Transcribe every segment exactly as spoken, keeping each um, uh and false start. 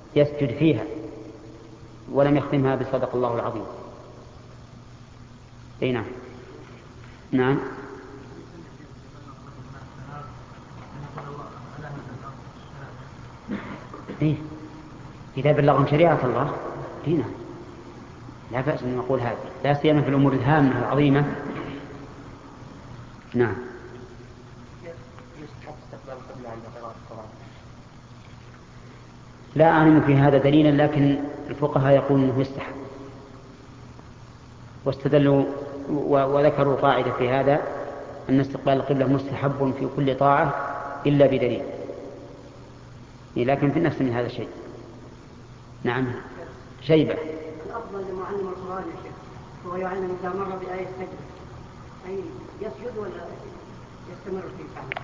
يسجد فيها ولم يختمها بصدق الله العظيم. اي نعم. نعم. إيه؟ إذا بلغهم شريعة الله هنا لا بأس أن يقول هذا، لا سيما في الأمور الهامة العظيمة. نعم. لا أعلم في هذا دليلا، لكن الفقهاء يقولون أنه يستحب، واستدلوا وذكروا قاعدة في هذا أن استقبال القبلة مستحب في كل طاعة إلا بدليل، لكن في النفس من هذا الشيء. نعم. شيبة. الأفضل لمعلم القرآن يا شيخ هو يعلم إذا مر بآية سجد أي يسجد ولا يستمر في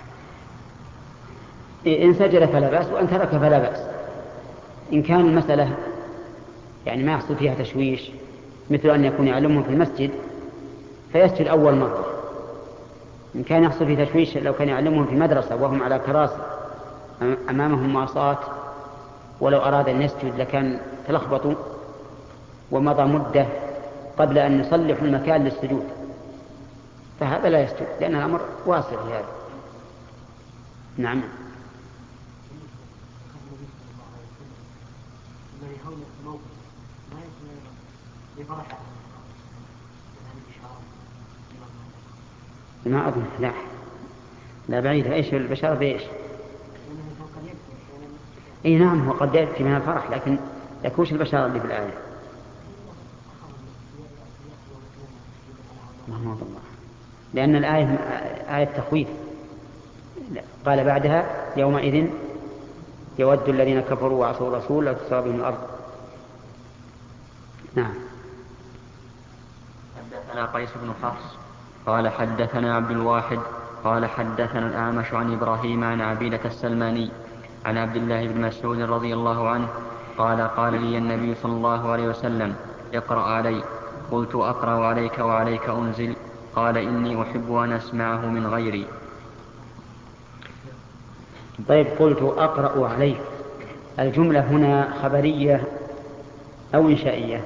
فعله؟ إن سجد فلا بأس، وإن ترك فلا بأس. إن كان المسألة يعني ما يحصل فيها تشويش، مثل أن يكون يعلمهم في المسجد فيسجد أول مرة. إن كان يحصل فيه تشويش لو كان يعلمهم في مدرسة وهم على كراسي أمامهم مواصات، ولو أراد أن يسجد لكان تلخبطوا ومضى مدة قبل أن يصلحوا المكان للسجود، فهذا لا يسجد لأن الأمر واصل في هذا. نعم. ما أظن. لا لا بعيد. إيش البشارة بإيش؟ إيه نعم، هو قد يأتي من الفرح، لكن يكوش البشارة اللي في الآية. الله، لأن الآية آية تخويف. قال بعدها يومئذ يود الذين كفروا وعصوا الرسول لا تسوى بهم الأرض. نعم. حدثنا قيس بن حفص قال حدثنا عبد الواحد قال حدثنا الأعمش عن إبراهيم عن عبيدة السلماني عن عبد الله بن مسعود رضي الله عنه قال قال لي النبي صلى الله عليه وسلم اقرأ علي. قلت أقرأ عليك وعليك أنزل؟ قال إني أحب أن أسمعه من غيري. طيب، قلت أقرأ عليك، الجملة هنا خبرية أو إنشائية؟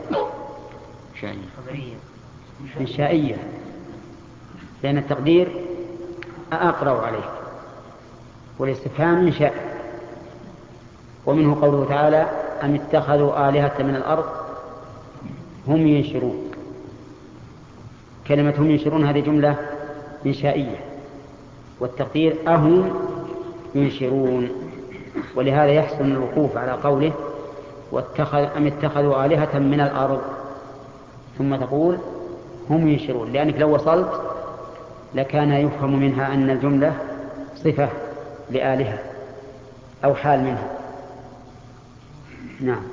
إنشائية، لأن التقدير أقرأ عليك، والاستفهام إنشاء. ومنه قوله تعالى أم اتخذوا آلهة من الأرض هم ينشرون. كلمة هم ينشرون هذه جملة إنشائية، والتقدير أهم ينشرون، ولهذا يحسن الوقوف على قوله واتخذ أم اتخذوا آلهة من الأرض ثم تقول هم ينشرون، لأنك لو وصلت لكان يفهم منها أن الجملة صفة لآلهة أو حال منها. نعم.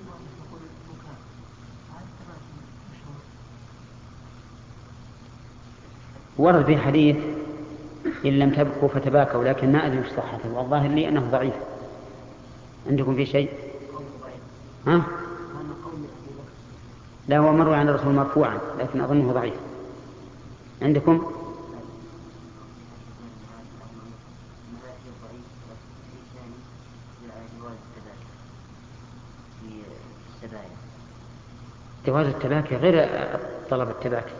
ورد في حديث إن لم تبكوا فتباكوا، لكن ما أدري صحته، والظاهر لي أنه ضعيف. عندكم في شيء؟ ها؟ لا، هو مر عن الرسول مرفوعا لكن أظنه ضعيف. عندكم؟ جواز التباكي غير طلب التباكي.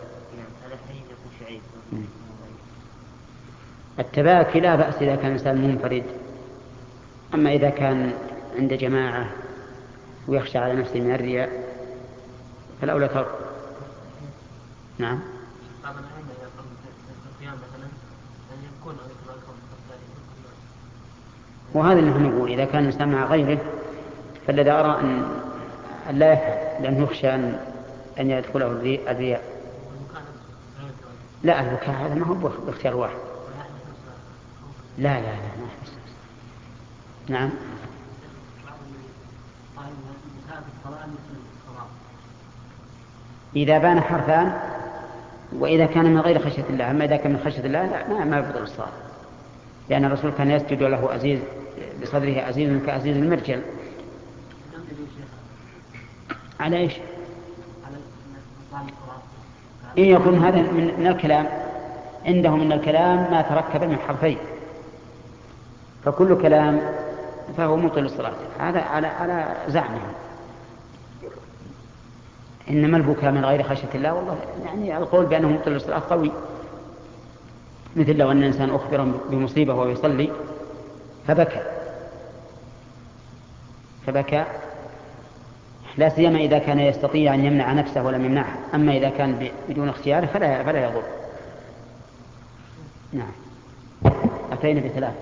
التباكي لا بأس إذا كان الإنسان منفرد، أما إذا كان عند جماعة ويخشى على نفسه من الرياء فالأولى ترك. نعم. وهذا اللي نحن نقول إذا كان الإنسان مع غيره فالذي أرى أن لا يفعل، لأنه يخشى أن أن يدخله الرياء. لا، البكاء هذا ما هو باختيار واحد. لا لا لا ما يحبس. نعم. إذا بان حرفان، وإذا كان من غير خشية الله. أما إذا كان من خشية الله لا ما, ما يبطل الصلاة، لأن الرسول كان يسجد له عزيز بصدره عزيز كعزيز المرجل. على إيش؟ إن يكون هذا من الكلام عندهم، من الكلام ما تركب من حرفين، فكل كلام فهو مطل الصلاة. هذا على على زعمهم. إنما البكاء من غير خشية الله والله يعني القول بأنه مطل الصلاة قوي، مثل لو أن الإنسان أخبر بمصيبة وهو يصلي فبكى فبكى لا سيما إذا كان يستطيع أن يمنع نفسه ولم يمنعها. أما إذا كان بدون اختيار فلا, فلا يضر. نعم. أتينا بثلاث.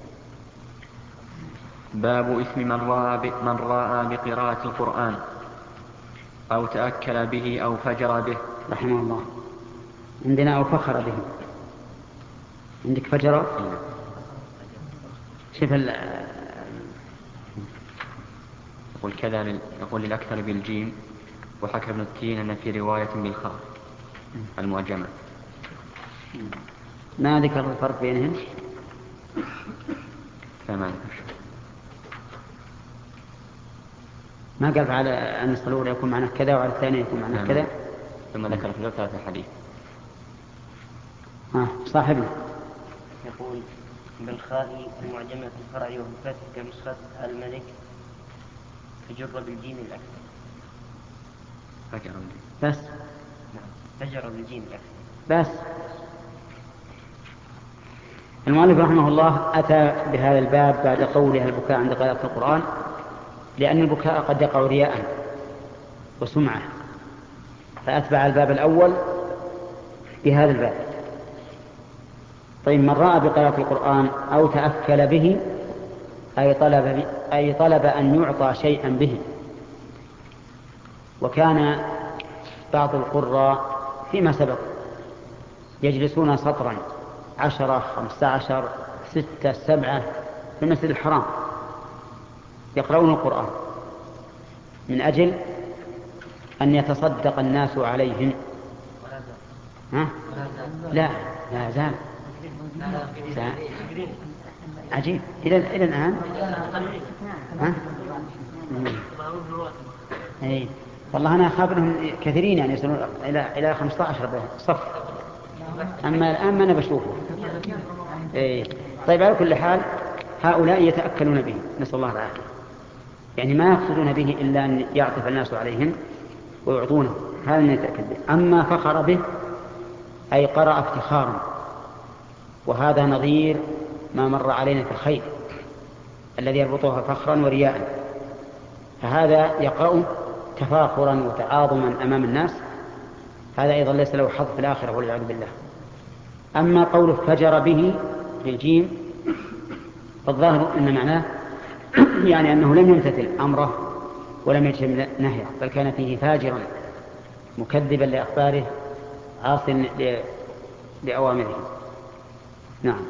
باب إثم من رأى, من رأى بقراءة القرآن أو تأكل به أو فجر به. رحمه الله. عندنا أو فخر به. عندك فجر؟ شوف ال يقول كذا يقول للأكثر بالجيم، وحكى ابن التين أن في رواية بالخاء المعجمة. ما ذكر الفرق بينهم؟ فما ذكر. ما قال على أن الصلور يكون معنا كذا وعلى الثاني يكون معنا كذا. ثم ذكر في ثلاثة حديث. آه صاحبنا يقول بالخاء المعجمة في الفرع وفي الفتح كنسخة الملك فجر بالجيم الأكثر. فجر بالجيم بس. نعم فجر بالجيم الأكثر بس. المؤلف رحمه الله أتى بهذا الباب بعد قوله البكاء عند قراءة القرآن، لأن البكاء قد يقع رياء وسمعة، فأتبع الباب الأول بهذا الباب. طيب من رأى بقراءة القرآن أو تأكل به أي طلب, أي طلب أن يعطى شيئا به. وكان بعض القراء فيما سبق يجلسون سطرا عشرة خمسة عشر ستة سبعة في المسجد الحرام يقرؤون القرآن من أجل أن يتصدق الناس عليهم. ها؟ لا لا زال عجيب إلى إلى الآن. ها؟ أي والله أنا أخاف أنهم كثيرين يعني يصلون إلى إلى خمسة عشر صف، أما الآن ما أنا بشوفه. أي طيب على كل حال هؤلاء يتأكلون به، نسأل الله العافية، يعني ما يقصدون به إلا أن يعطف الناس عليهم ويعطونه، هذا من يتأكد به. أما فخر به أي قرأ افتخارا، وهذا نظير ما مر علينا في الخير الذي يربطها فخرا ورياء، فهذا يقرأ تفاخرا وتعاظما أمام الناس، هذا أيضا ليس له حظ في الآخرة والعياذ بالله. أما قوله فجر به بالجيم فالظاهر أن معناه يعني أنه لم يمتثل أمره ولم يجتنب نهيه، بل كان فيه فاجرا مكذبا لأخباره عاص لأوامره. نعم.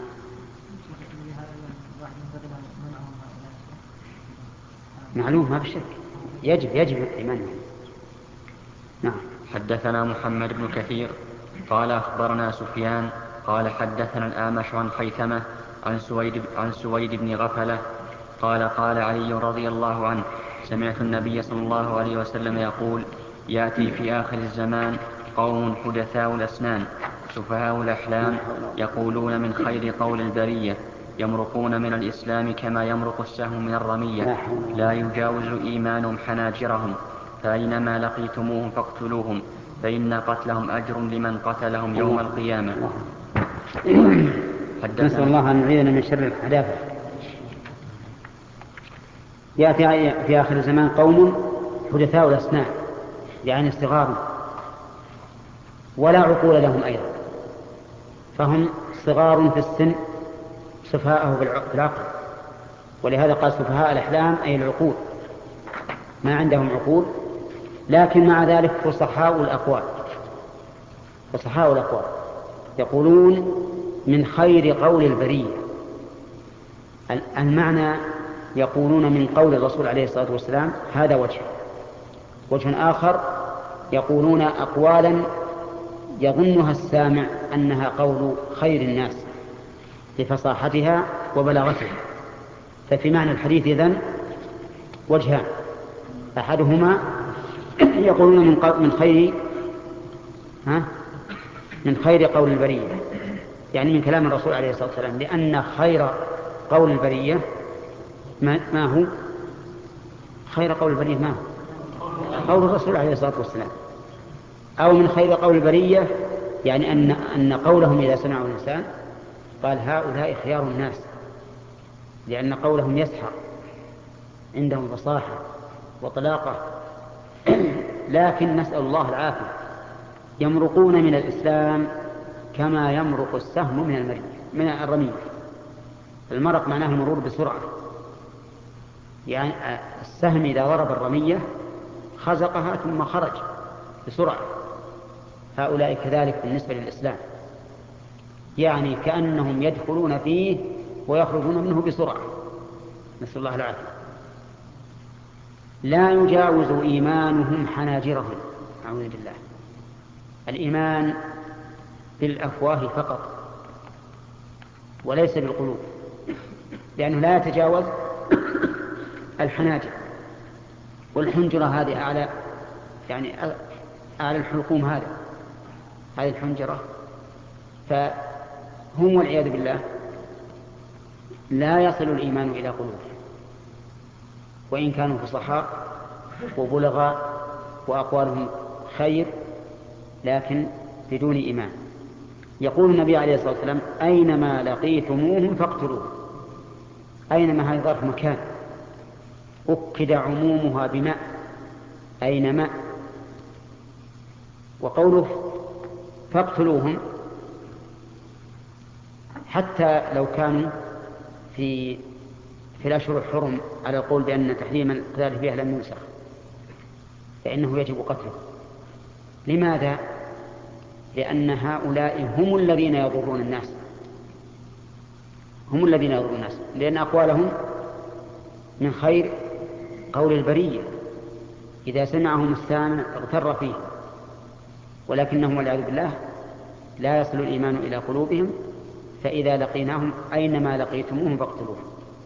معلوم ما بشك، يجب يجب الإيمان. نعم. حدثنا محمد بن كثير قال أخبرنا سفيان قال حدثنا الأعمش عن خيثمة عن سويد, عن سويد بن غفلة قال قال علي رضي الله عنه سمعت النبي صلى الله عليه وسلم يقول يأتي في آخر الزمان قوم حدثاء الأسنان سفهاء الأحلام يقولون من خير قول البرية يمرقون من الإسلام كما يمرق السهم من الرمية لا يجاوز إيمانهم حناجرهم فأينما لقيتموهم فاقتلوهم فإن قتلهم أجر لمن قتلهم يوم القيامة. نسأل الله أن يعيذنا من شر الحداثة. يأتي في آخر الزمان قوم حدثاء الأسنان يعني صغار ولا عقول لهم أيضا، فهم صغار في السن سفهاءه في العقل، ولهذا قال سفهاء الأحلام أي العقول، ما عندهم عقول، لكن مع ذلك فصحاء الأقوال فصحاء الأقوال يقولون من خير قول البرية. المعنى يقولون من قول الرسول عليه الصلاة والسلام، هذا وجه وجه آخر يقولون أقوالا يظنها السامع أنها قول خير الناس لفصاحتها وبلاغتها. ففي معنى الحديث إذن وجهان، أحدهما يقولون من, من خير ها من خير قول البرية، يعني من كلام الرسول عليه الصلاة والسلام، لأن خير قول البرية ما, ما هو خير قول البرية؟ ما هو قول الرسول عليه الصلاة والسلام. أو من خير قول البرية يعني أن, أن قولهم إذا سمعوا الإنسان قال هؤلاء خيار الناس، لأن قولهم يسحر، عندهم فصاحة وطلاقة. لكن نسأل الله العافية، يمرقون من الإسلام كما يمرق السهم من المرية من الرمية. المرق معناه المرور بسرعة، يعني السهم إذا ضرب الرمية خزقها ثم خرج بسرعة. هؤلاء كذلك بالنسبة للإسلام، يعني كأنهم يدخلون فيه ويخرجون منه بسرعة، نسأل الله العافية. لا يجاوز إيمانهم حناجرهم، أعوذ بالله. الإيمان بالأفواه فقط وليس بالقلوب، لأنه لا يتجاوز الحناجر. والحنجرة هذه أعلى، يعني أعلى الحلقوم، هذا هذه الحنجرة. فهم والعياذ بالله لا يصل الإيمان إلى قلوبهم، وإن كانوا فصحاء وبلغاء وأقوالهم خير، لكن بدون إيمان. يقول النبي عليه الصلاة والسلام أينما لقيتموهم فاقتلوه. أينما هذه ظرف مكان أكد عمومها بماء، أينما. وقوله فاقتلوهم حتى لو كانوا في في الأشهر الحرم على القول بأن تحريم القتال فيها لم ينسخ، فإنه يجب قتله. لماذا؟ لأن هؤلاء هم الذين يضرون الناس، هم الذين يضرون الناس، لأن أقوالهم من خير قول البرية. إذا سمعهم السامع اغتر فيه، ولكنهم والعياذ بالله لا يصل الإيمان إلى قلوبهم. فإذا لقيناهم أينما لقيتموهم فاقتلوهم.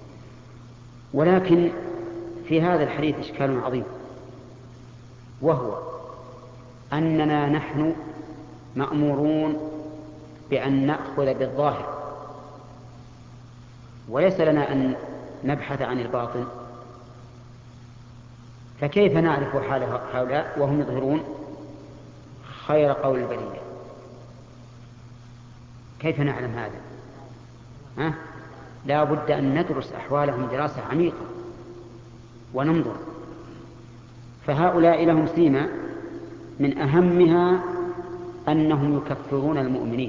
ولكن في هذا الحديث إشكال عظيم، وهو أننا نحن مأمورون بأن نأخذ بالظاهر، وليس لنا أن نبحث عن الباطن. فكيف نعرف حال هؤلاء وهم يظهرون خير قول البرية؟ كيف نعلم هذا؟ ها؟ لا بد أن ندرس أحوالهم دراسة عميقة وننظر. فهؤلاء لهم سيمة من أهمها أنهم يكفرون المؤمنين،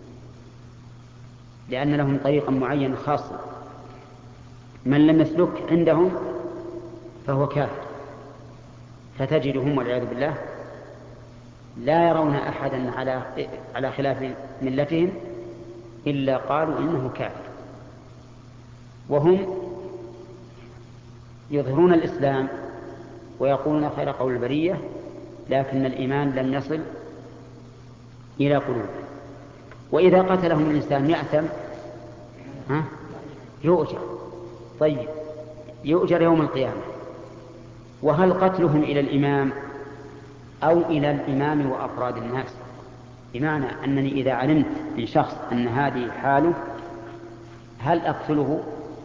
لأن لهم طريقا معين خاصة، من لم يسلك عندهم فهو كافر. فتجدهم والعياذ بالله لا يرون أحدا على على خلاف ملتهم إلا قالوا إنه كافر، وهم يظهرون الإسلام ويقولون خير قول البرية، لكن الإيمان لم يصل إلى قلوب. وإذا قتلهم الإنسان يأثم، ها؟ يؤجر. طيب، يؤجر يوم القيامة. وهل قتلهم إلى الإمام أو إلى الإمام وأفراد الناس؟ بمعنى أنني إذا علمت من شخص أن هذه حاله هل أقتله؟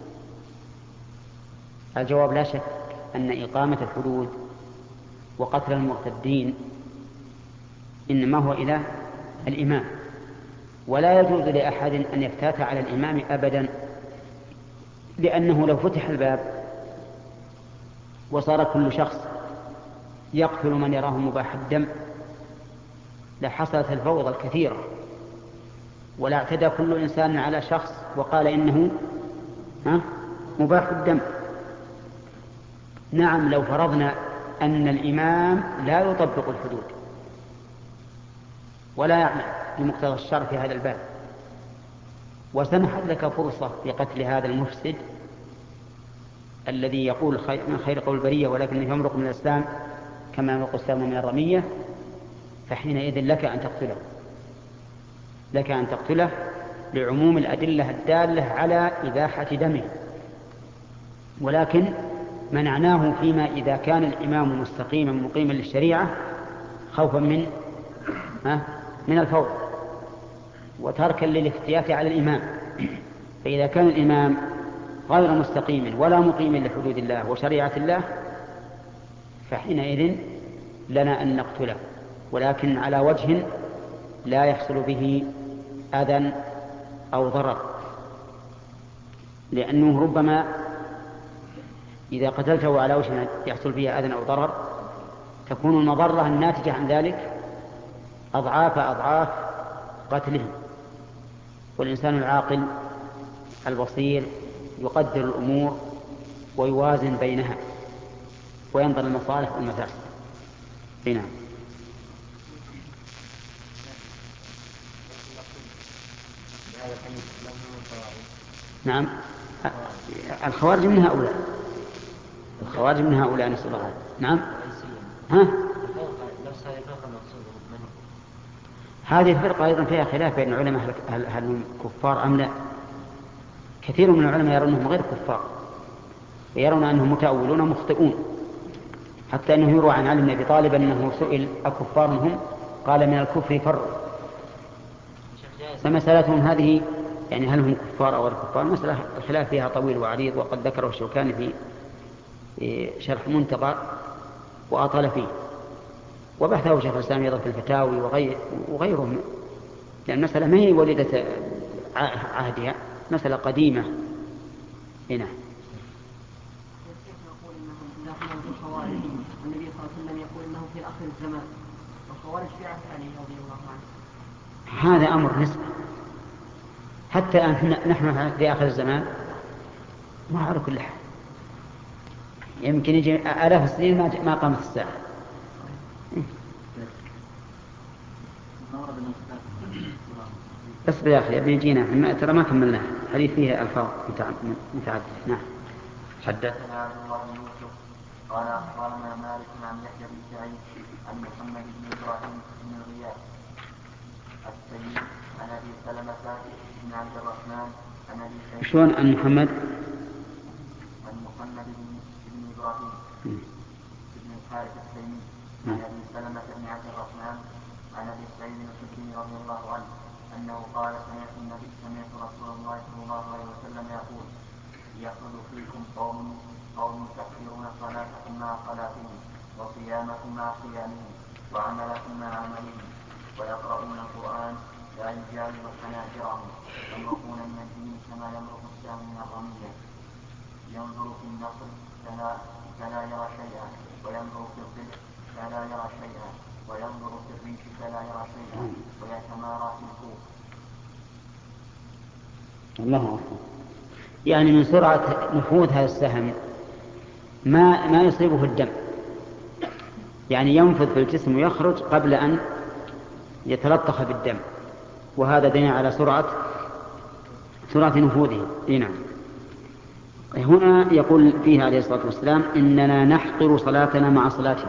الجواب لا شك أن إقامة الحدود وقتل المرتدين إنما هو إلى الإمام، ولا يجوز لأحد أن يفتات على الإمام أبدا، لأنه لو فتح الباب وصار كل شخص يقتل من يراه مباح الدم لحصلت الفوضى الكثيرة، ولا اعتدى كل إنسان على شخص وقال إنه ها مباح الدم. نعم، لو فرضنا أن الإمام لا يطبق الحدود ولا يعمل بمقتضى الشرع في هذا الباب، وسمحت لك فرصة في قتل هذا المفسد الذي يقول من خير قول البرية ولكن يمرق من الإسلام كما يمرق السهم من الرمية، فحينئذ لك أن تقتله، لك أن تقتله لعموم الأدلة الدالة على إباحة دمه. ولكن منعناه فيما إذا كان الإمام مستقيما مقيما للشريعة خوفا من من الفوضى وتركا للافتيات على الإمام. فإذا كان الإمام غير مستقيم ولا مقيم لحدود الله وشريعة الله، فحينئذ لنا أن نقتله، ولكن على وجه لا يحصل به أذى أو ضرر، لأنه ربما إذا قتلته على وجه يحصل به أذى أو ضرر تكون المضرة الناتجة عن ذلك أضعاف أضعاف قتله. والإنسان العاقل البصير يقدر الأمور ويوازن بينها وينظر المصالح والمفاسد. نعم. نعم، الخوارج من هؤلاء، الخوارج من هؤلاء نسأل الله العافية. نعم. ها؟ هذه الفرقة أيضا فيها خلاف بين العلماء هل هم كفار أم لا. كثير من العلماء يرون أنهم غير كفار، ويرون أنهم متأولون مخطئون، حتى أنه يروى عن علي بن أبي طالب أنه سئل أكفار هم؟ قال من الكفر فروا. فمسألتهم هذه يعني هل هم كفار أو غير كفار مسألة الخلاف فيها طويل وعريض، وقد ذكره الشوكاني في شرح منتقى وأطال فيه، وبحثه شيخ الإسلام أيضا في الفتاوي وغير وغيرهم، لأن المسألة ما هي وليدة عهدها، مسألة قديمة هنا. النبي صلى الله عليه وسلم يقول انه في اخر الزمان، والخوارج في عهد علي رضي الله عنه. هذا امر نسبي، حتى أن نحن في اخر الزمان ما على كل حال، يمكن يجي آلاف السنين ما قامت الساعه. اصبر يا اخي ابن جينا، ترى ما كملنا حديث فيه الفاظ متعدده. نعم. حدثنا عبد الله بن يوسف قال اخبرنا مالك عن يحيى بن سعيد عن محمد بن ابراهيم بن الغياث التيمي عن ابي سلمة بن عبد الرحمن عن ابي سعيد. شلون عن محمد؟ عن محمد بن ابراهيم بن الحارث التيمي عن ابي سلمة بن عبد الرحمن عن ابي سعيد الخدري رضي الله عنه انه قال سمعت النبي سمعت رسول الله صلى الله عليه وسلم يقول يخرج فيكم قوم قوم تكفرون صلاتكم مع صلاتهم وصيامكم مع صيامهم وعملكم مع عملهم ويقرؤون القرآن لا يجاوز حناجرهم يمرقون من الدين كما يمرق السهم من الرمية ينظر في النصر فلا, فلا يرى شيئا وينظر في الظل فلا يرى شيئا وينظر في الريش فلا يرى شيئا ويتمارى في الكوف. الله أكبر. يعني من سرعة نفوذ هذا السهم ما ما يصيبه الدم، يعني ينفذ في الجسم ويخرج قبل أن يتلطخ بالدم، وهذا دليل على سرعة سرعة نفوذه. نعم. هنا يقول فيها عليه الصلاة والسلام إننا نحقر صلاتنا مع صلاتهم،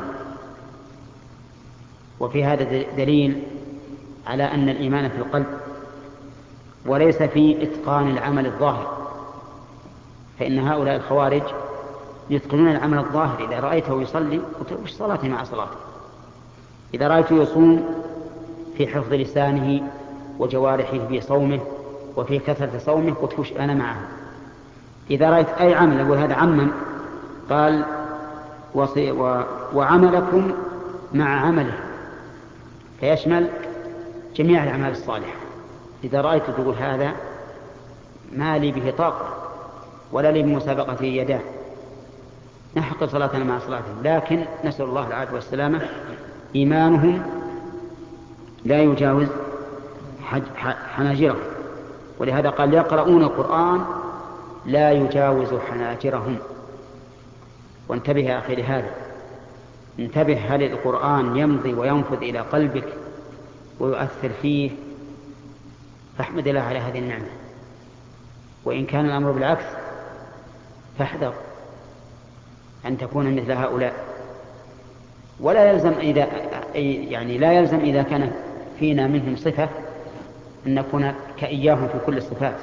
وفي هذا دليل على أن الإيمان في القلب وليس في إتقان العمل الظاهر، فإن هؤلاء الخوارج يتقنون العمل الظاهر. إذا رأيته يصلي وش صلاته مع صلاته، إذا رأيته يصوم في حفظ لسانه وجوارحه في صومه وفي كثرة صومه قلت وش أنا معه. إذا رأيت أي عمل وهذا عمم قال وصي و... وعملكم مع عمله، فيشمل جميع الأعمال الصالحة. إذا رأيت تقول هذا ما لي به طاقة ولا لي بمسابقة يداه، نحقق صلاتنا مع صلاتهم، لكن نسأل الله العافية والسلامة إيمانهم لا يجاوز حناجرهم، ولهذا قال يقرؤون القرآن لا يجاوز حناجرهم. وانتبه يا أخي لهذا، انتبه، هل القرآن يمضي وينفذ إلى قلبك ويؤثر فيه؟ فاحمد الله على هذه النعمة. وإن كان الأمر بالعكس فاحذر أن تكون مثل هؤلاء. ولا يلزم إذا يعني لا يلزم إذا كان فينا منهم صفة أن نكون كإياهم في كل الصفات.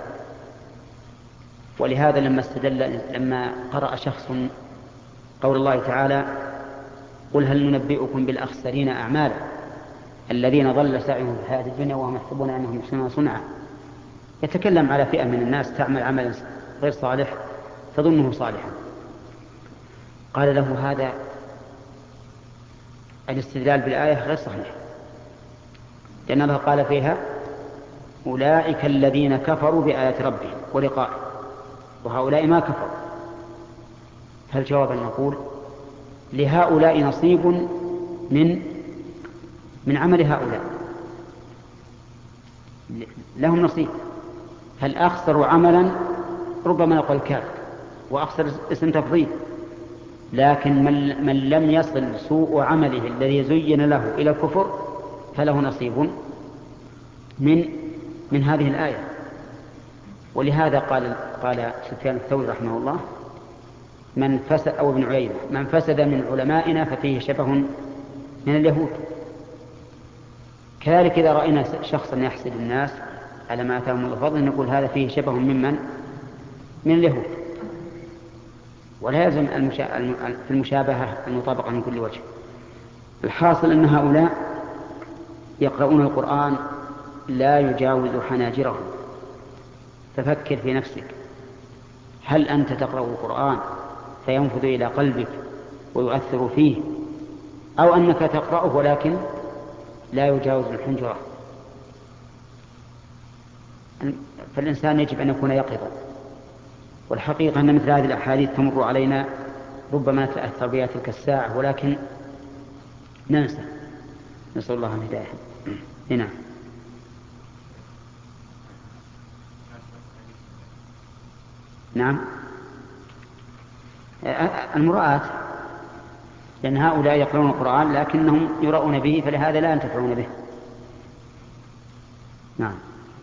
ولهذا لما استدل لما قرأ شخص قول الله تعالى قل هل ننبئكم بالأخسرين أعمالا الذين ضل سعيهم في الحياة الدنيا وهم يحسبون أنهم يحسنون صنعا، يتكلم على فئة من الناس تعمل عملا غير صالح تظنه صالحا. قال له هذا الاستدلال بالآية غير صحيح، لأن الله قال فيها أولئك الذين كفروا بآيات ربهم ولقائه، وهؤلاء ما كفروا. فالجواب أن نقول لهؤلاء نصيب من من عمل هؤلاء، لهم نصيب. فالأخسر عملا ربما يقول الكافر، وأخسر اسم تفضيل، لكن من, من لم يصل سوء عمله الذي زين له إلى الكفر فله نصيب من من هذه الآية. ولهذا قال قال سفيان الثوري رحمه الله من فسد أو ابن عيينة من فسد من علمائنا ففيه شبه من اليهود. كذلك إذا رأينا شخصا يحسد الناس على ما أتاهم من الفضل نقول هذا فيه شبه ممن من اليهود، ولا يلزم المشا... في المشابهة المطابقة من كل وجه. الحاصل أن هؤلاء يقرؤون القرآن لا يجاوز حناجرهم. ففكر في نفسك، هل أنت تقرأ القرآن فينفذ إلى قلبك ويؤثر فيه، أو أنك تقرأه ولكن لا يجاوز الحنجرة؟ فالإنسان يجب أن يكون يقظا. والحقيقة أن مثل هذه الأحاديث تمر علينا ربما نتأثر بها تلك الساعة ولكن ننسى. نسأل الله الهداية. هنا نعم المرآة، لأن هؤلاء يقرؤون القرآن لكنهم يرؤون به فلهذا لا ينتفعون به. نعم.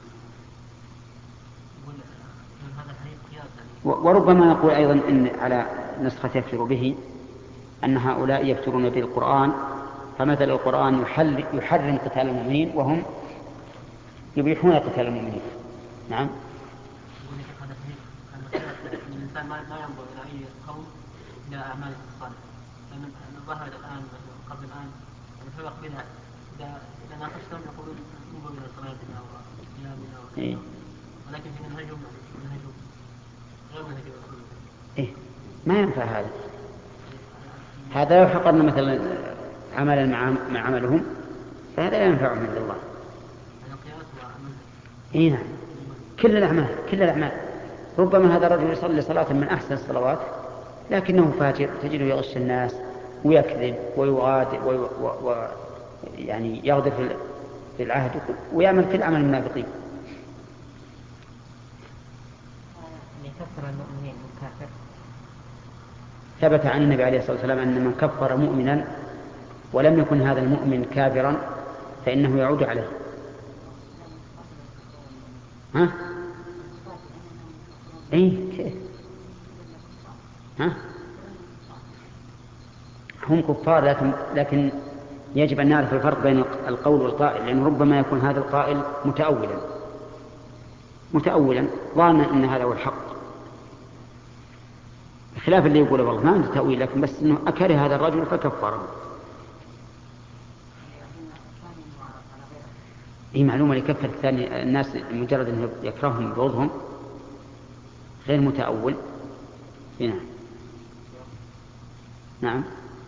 وربما نقول أيضا إن على نسخة يكفر به أن هؤلاء يفترون بالقرآن، فمثل القرآن يحل يحرم قتال المؤمنين وهم يبيحون قتال المؤمنين. نعم. الإنسان ما ينظر إلى أي قول إلى أعماله الصالحة، لأن الظاهر الآن قبل الآن الفرق بها إذا ناقشتم يقولون انظروا إلى صلاتنا وصيامنا وكذا، ولكن في منهجهم منهجهم غير منهج الرسول. إيه ما ينفع هذا. هذا لو حقرنا مثلا عملا مع مع عملهم فهذا لا ينفعهم عند الله. إيه نعم. كل الأعمال كل الأعمال ربما هذا الرجل يصلي صلاة من أحسن الصلوات لكنه فاجر، تجده يغش الناس ويكذب ويغادر ويعني يغدر في العهد ويعمل كل عمل المنافقين. يكفر المؤمنين والكافر. ثبت عن النبي عليه الصلاة والسلام أن من كفر مؤمنا ولم يكن هذا المؤمن كافرا فإنه يعود عليه. ها؟ إيه كيف؟ ها؟ هم كفار لكن لكن يجب أن نعرف الفرق بين القول والقائل، لأن ربما يكون هذا القائل متأولا متأولا ظانا أن هذا هو الحق، خلاف اللي يقول والله ما عنده تأويل لكن بس إنه أكره هذا الرجل فكفره. هي معلومة لكفر الثاني الناس مجرد أنه يكرههم بغضهم غير متأول. هنا نعم.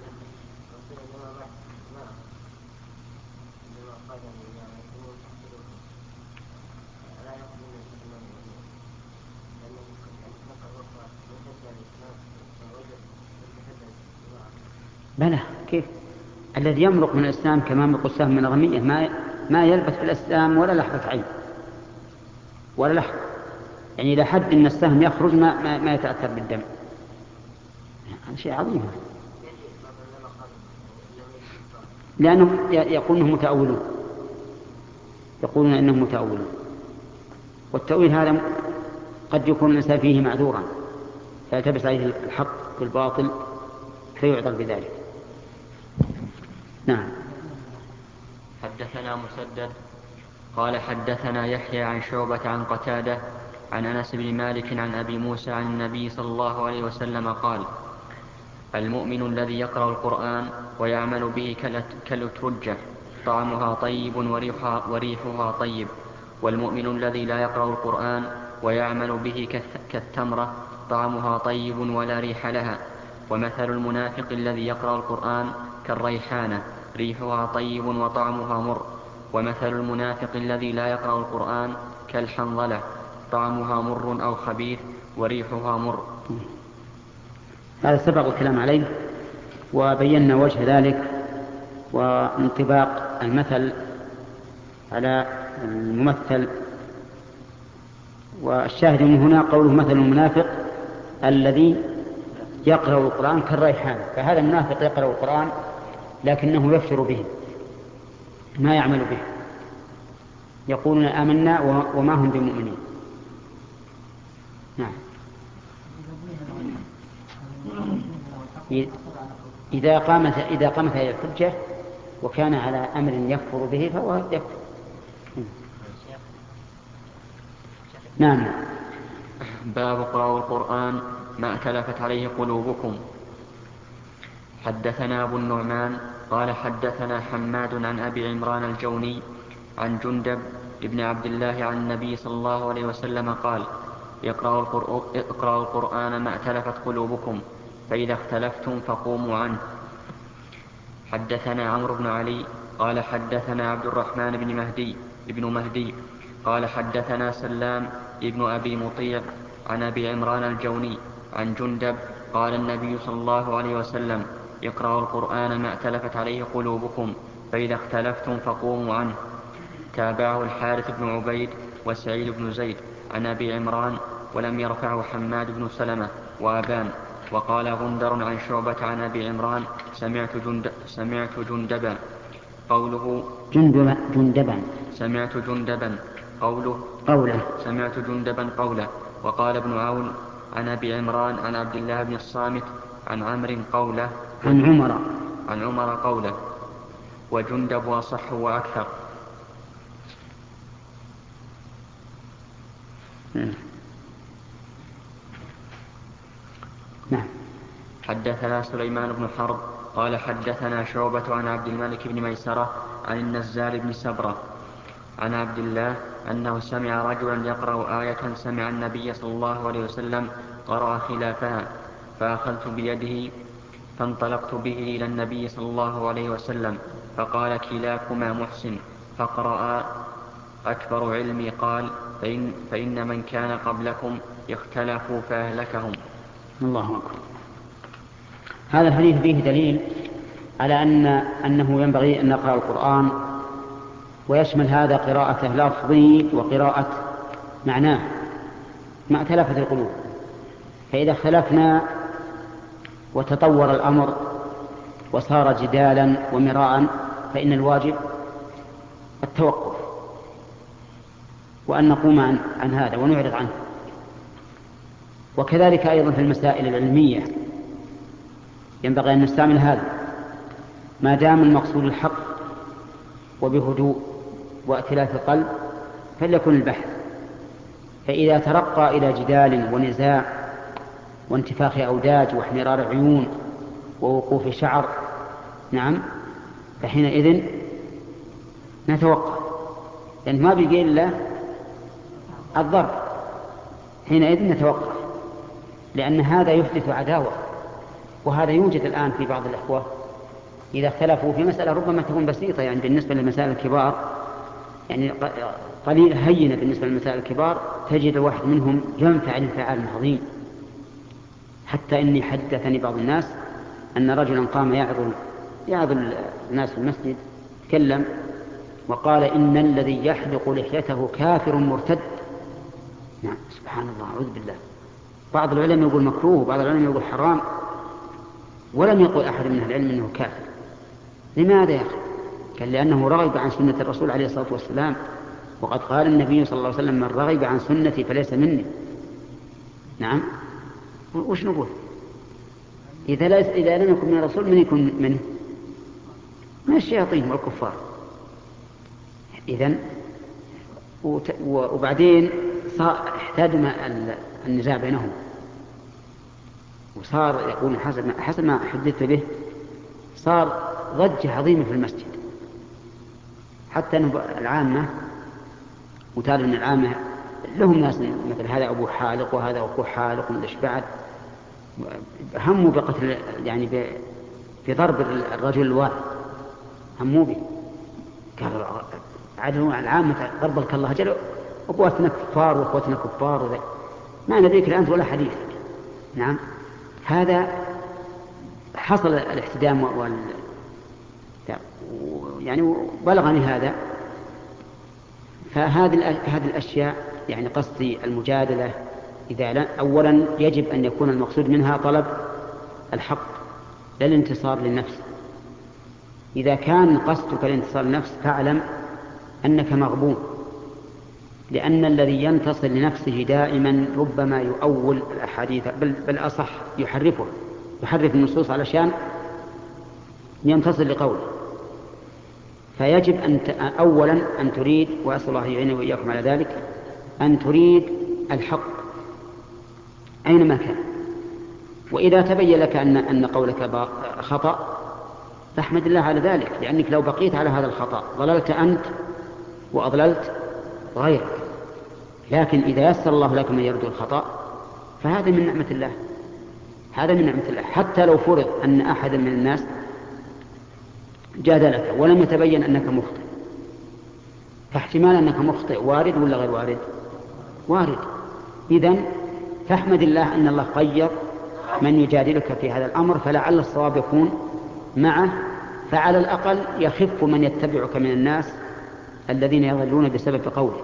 بلى كيف الذي يمرق من الإسلام كما يمرق السهم من الرمية ما ما يلبث في الإسلام ولا لحظة عين ولا لحظة، يعني إلى حد أن السهم يخرج ما, ما, ما يتأثر بالدم. هذا شيء عظيم، لأنهم يقولون أنهم متأولون يقولون أنهم متأولون والتأويل هذا قد يكون الإنسان فيه معذورا فيلتبس عليه الحق بالباطل فيعذر بذلك. نعم. حدثنا مسدد قال حدثنا يحيى عن شعبة عن قتادة عن أنس بن مالك عن أبي موسى عن النبي صلى الله عليه وسلم قال: المؤمن الذي يقرأ القرآن ويعمل به كالأترجة طعمها طيب وريحها, وريحها طيب، والمؤمن الذي لا يقرأ القرآن ويعمل به كالتمرة طعمها طيب ولا ريح لها. ومثل المنافق الذي يقرأ القرآن كالريحانة ريحها طيب وطعمها مر. ومثل المنافق الذي لا يقرأ القرآن كالحنظلة طعمها مر أو خبيث وريحها مر. هذا سبق الكلام عليه وبينا وجه ذلك وانطباق المثل على الممثل. والشاهد من هنا قوله مثل المنافق الذي يقرأ القرآن كالريحان، فهذا المنافق يقرأ القرآن لكنه يفشر به ما يعمل به، يقولون آمنا وما هم بمؤمنين. نعم. إذا قامت إذا قامت هذه الحجة وكان على أمر يكفر به فهو يكفر. نعم. باب قراءة القرآن ما ائتلفت عليه قلوبكم. حدثنا أبو النعمان قال حدثنا حماد عن أبي عمران الجوني عن جندب ابن عبد الله عن النبي صلى الله عليه وسلم قال اقرأوا القرآن ما ائتلفت قلوبكم فإذا اختلفتم فقوموا عنه. حدثنا عمرو بن علي قال حدثنا عبد الرحمن بن مهدي ابن مهدي قال حدثنا سلام ابن أبي مطيع عن أبي عمران الجوني عن جندب قال النبي صلى الله عليه وسلم اقرأوا القرآن ما ائتلفت عليه قلوبكم فإذا اختلفتم فقوموا عنه. تابعه الحارث بن عبيد وسعيد بن زيد عن أبي عمران ولم يرفعه حماد بن سلمة وأبان. وقال غندر عن شعبة عن أبي عمران سمعت, جند سمعت جندبا قوله جندبا جندبا سمعت جندبا قوله قوله سمعت جندبا قوله. وقال ابن عون عن أبي عمران عن عبد الله بن الصامت عن عمرو قوله عن عمر عن عمر قوله وجندب أصح وأكثر. نعم. حدثنا سليمان بن حرب قال حدثنا شعبة عن عبد الملك بن ميسرة عن النزال بن سبرة عن عبد الله أنه سمع رجلا يقرأ آية سمع النبي صلى الله عليه وسلم قرأ خلافها فأخذت بيده فانطلقت به إلى النبي صلى الله عليه وسلم فقال كلاكما محسن فقرأ أكبر علمي قال فإن, فإن من كان قبلكم اختلفوا فأهلكهم. الله أكبر. هذا الحديث فيه دليل على أن أنه ينبغي أن نقرأ القرآن ويشمل هذا قراءة لفظي وقراءة معناه ما ائتلفت القلوب. فإذا اختلفنا وتطور الأمر وصار جدالا ومراء فإن الواجب التوقف وأن نقوم عن, عن هذا ونعرض عنه. وكذلك أيضا في المسائل العلمية ينبغي أن نستعمل هذا ما دام المقصود الحق وبهدوء وائتلاف القلب فليكن البحث. فإذا ترقى إلى جدال ونزاع وانتفاخ أوداج واحمرار عيون ووقوف شعر نعم فحينئذ نتوقف لأن ما بقي إلا الضرب. حينئذ نتوقف لأن هذا يحدث عداوة وهذا يوجد الآن في بعض الأخوة إذا اختلفوا في مسألة ربما تكون بسيطة يعني بالنسبة للمسائل الكبار يعني قليل هينة بالنسبة للمسائل الكبار تجد واحد منهم ينفعل انفعال عظيم حتى إني حدثني بعض الناس أن رجلا قام يعظ يعظ الناس في المسجد تكلم وقال إن الذي يحلق لحيته كافر مرتد. نعم سبحان الله أعوذ بالله. بعض العلماء يقول مكروه وبعض العلماء يقول حرام ولم يقل أحد من العلم أنه كافر. لماذا يا أخي؟ قال لأنه رغب عن سنة الرسول عليه الصلاة والسلام وقد قال النبي صلى الله عليه وسلم من رغب عن سنتي فليس مني. نعم وش نقول إذا, إذا لم يكن من الرسول من يكون منه؟ من الشياطين والكفار. إذن وبعدين احتدم النزاع بينهم وصار يقول حسب ما, حسب ما حدثت به صار ضجة عظيمة في المسجد حتى أن العامة وتالي أن العامة لهم ناس مثل هذا أبو حالق وهذا أخو حالق ومدش بعد هموا بقتل يعني بضرب الرجل الواحد هموا به قالوا عدلوا العامة ضرب لك الله جل أبواتنا كفار وأخوتنا كفار وذا. ما ندريك الآن ولا حديث. نعم هذا حصل الاحتدام وال يعني بلغني هذا. فهذه هذه الأشياء يعني قصدي المجادلة إذا أولا يجب أن يكون المقصود منها طلب الحق لا الانتصار للنفس. إذا كان قصدك الانتصار للنفس فاعلم أنك مغبون، لأن الذي ينتصر لنفسه دائما ربما يؤول الأحاديث بل, بل أصح يحرفه يحرف النصوص علشان ينتصر لقوله. فيجب أن أولا أن تريد، وأسأل الله يعيني وإياكم على ذلك، أن تريد الحق أينما كان. وإذا تبين لك أن, أن قولك خطأ فاحمد الله على ذلك، لأنك لو بقيت على هذا الخطأ ضللت أنت وأضللت غيرك. لكن إذا يسر الله لك من يرد الخطأ فهذا من نعمة الله، هذا من نعمة الله. حتى لو فرض أن أحد من الناس جادلك ولم يتبين أنك مخطئ، فاحتمال أنك مخطئ وارد ولا غير وارد؟ وارد. إذن فاحمد الله أن الله خير من يجادلك في هذا الأمر، فلعل الصواب يكون معه، فعلى الأقل يخف من يتبعك من الناس الذين يضلون بسبب قولك.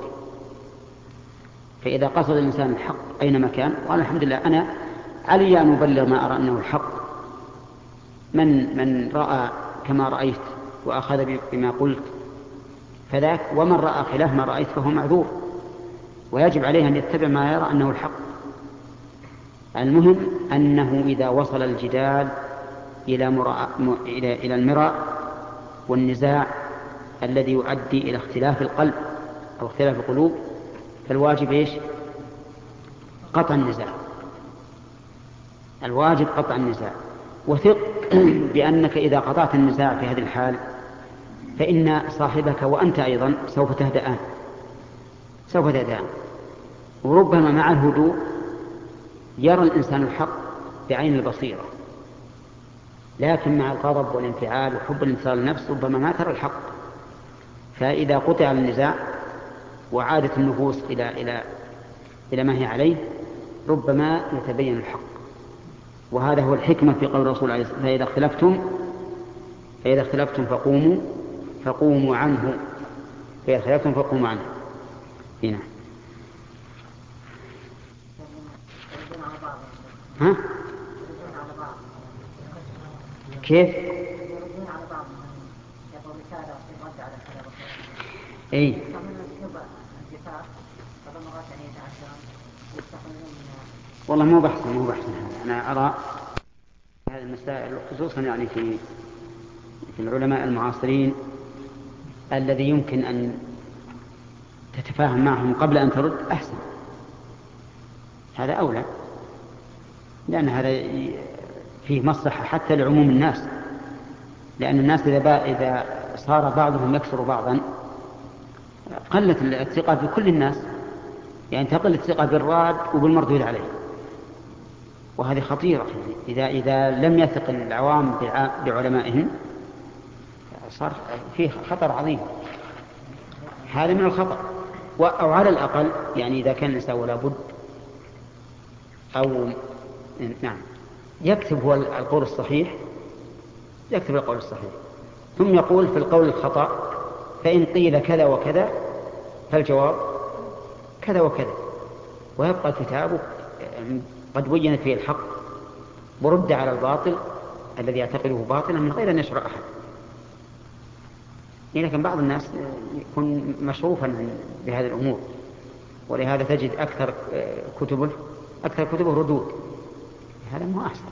فإذا قصد الإنسان الحق أينما كان، وأنا الحمد لله أنا علي أن أبلغ ما أرى أنه الحق. من من رأى كما رأيت وأخذ بما قلت فذاك، ومن رأى خلاف ما رأيت فهو معذور، ويجب عليه أن يتبع ما يرى أنه الحق. المهم أنه إذا وصل الجدال إلى, مرا... إلى... إلى المراء والنزاع الذي يؤدي إلى اختلاف القلب أو اختلاف القلوب، فالواجب إيش؟ قطع النزاع. الواجب قطع النزاع. وثق بأنك إذا قطعت النزاع في هذه الحال فإن صاحبك وأنت أيضا سوف تهدأان سوف تهدأان وربما مع الهدوء يرى الإنسان الحق بعين البصيرة، لكن مع الغضب والانفعال وحب الانتصار للنفس ربما ما ترى الحق. فإذا قطع النزاع وعادت النفوس إلى إلى إلى ما هي عليه ربما يتبين الحق. وهذا هو الحكمة في قول الرسول عليه الصلاة والسلام: فإذا اختلفتم فإذا اختلفتم فقوموا فقوموا عنه فإذا اختلفتم فقوموا عنه. هنا ها؟ كيف؟ اي والله مو بحث مو بحث انا ارى هذه المسائل خصوصا يعني في في العلماء المعاصرين الذي يمكن ان تتفاهم معهم قبل ان ترد احسن، هذا اولى، لان هذا فيه مصلحه حتى لعموم الناس. لان الناس اذا اذا صار بعضهم يكسر بعضا قلت الثقة بكل الناس، يعني تقل الثقة بالراد وبالمردود عليه، وهذه خطيرة. إذا إذا لم يثق العوام بعلمائهم صار فيه خطر عظيم. هذا من الخطر. أو على الأقل يعني إذا كان الإنسان ولا بد أو نعم يكتب هو القول الصحيح، يكتب القول الصحيح ثم يقول في القول الخطأ فإن قيل كذا وكذا فالجواب كذا وكذا، ويبقى الكتاب قد بين فيه الحق ورد على الباطل الذي يعتقده باطلا من غير أن يشرع أحد. لكن بعض الناس يكون مشروفا بهذه الأمور، ولهذا تجد أكثر كتبه أكثر كتبه ردود. هذا مو أحسن.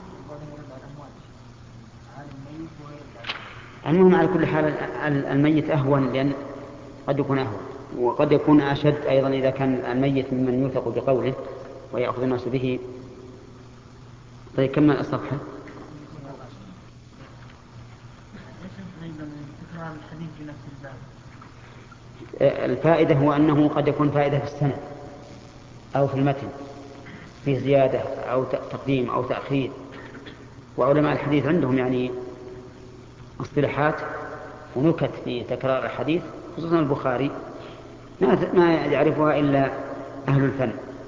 المهم على كل حال الميت أهون، لأن قد يكون أهون وقد يكون أشد أيضا إذا كان الميت ممن يوثق بقوله ويأخذ الناس به. طيب كمل الصفحة. الفائدة هو أنه قد يكون فائدة في السنة، أو في المتن في زيادة أو تقديم أو تأخير. وعلماء الحديث عندهم يعني اصطلاحات ونكت في تكرار الحديث، خصوصا البخاري ما يعرفها إلا أهل الفن.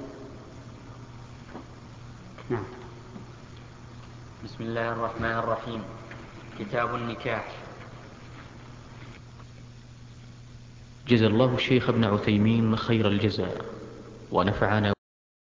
نعم. بسم الله الرحمن الرحيم. كتاب النكاح. جزا الله الشيخ ابن عثيمين خير الجزاء ونفعنا